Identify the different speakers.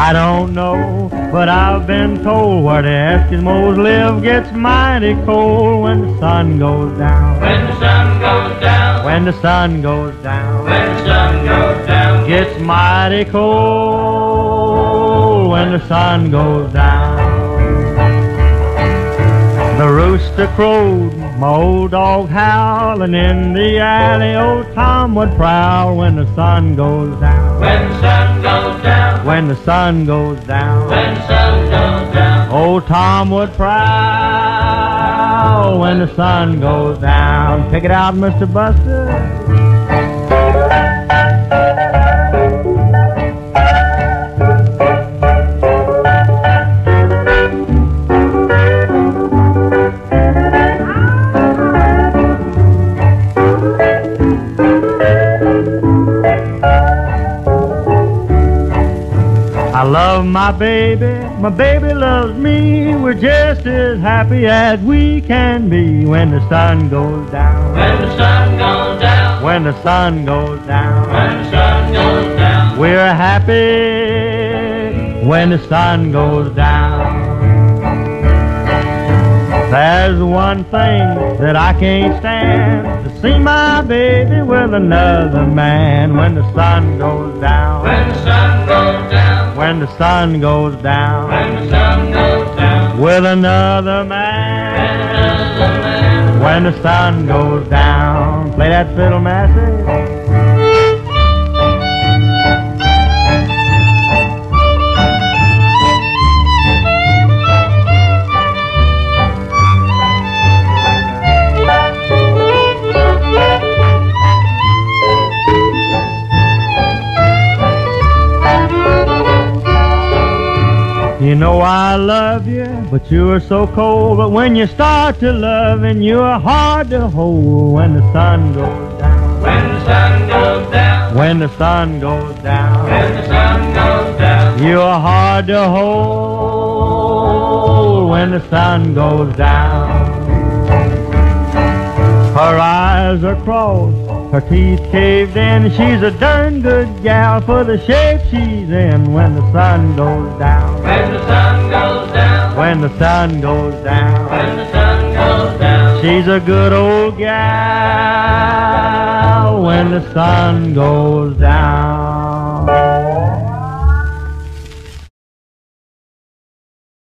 Speaker 1: I don't know, but I've been told where the Eskimos live gets mighty cold when the sun goes down.
Speaker 2: When the sun goes down.
Speaker 1: When the sun goes down.
Speaker 2: When the sun goes down.
Speaker 1: Gets mighty cold when the sun goes down. The rooster crowed, my old dog howled, and in the alley old Tom would prowl when the sun goes down.
Speaker 2: When the sun goes down.
Speaker 1: When the sun goes down.
Speaker 2: When the sun goes down.
Speaker 1: Old Tom would prowl when the sun goes down. Pick it out, Mr. Buster. I love my baby loves me. We're just as happy as we can be when the sun goes down.
Speaker 2: When the sun goes down.
Speaker 1: When the sun goes down.
Speaker 2: When the sun goes down.
Speaker 1: We're happy when the sun goes down. There's one thing that I can't stand, to see my baby with another man when the sun goes down.
Speaker 2: When the sun goes down.
Speaker 1: When the sun goes down.
Speaker 2: When the sun goes down.
Speaker 1: With another man. When the sun goes down. Play that fiddle, Massey. You know I love you, but you are so cold. But when you start to love, and you are hard to hold when the sun goes down.
Speaker 2: When the sun goes down.
Speaker 1: When the sun goes down.
Speaker 2: When the sun goes down.
Speaker 1: You are hard to hold when the sun goes down. Her eyes are crossed, her teeth caved in. She's a darn good gal for the shape she's in when the sun goes down.
Speaker 2: When the sun goes down.
Speaker 1: When the sun goes down.
Speaker 2: When the sun goes down.
Speaker 1: She's a good old gal when the sun goes down.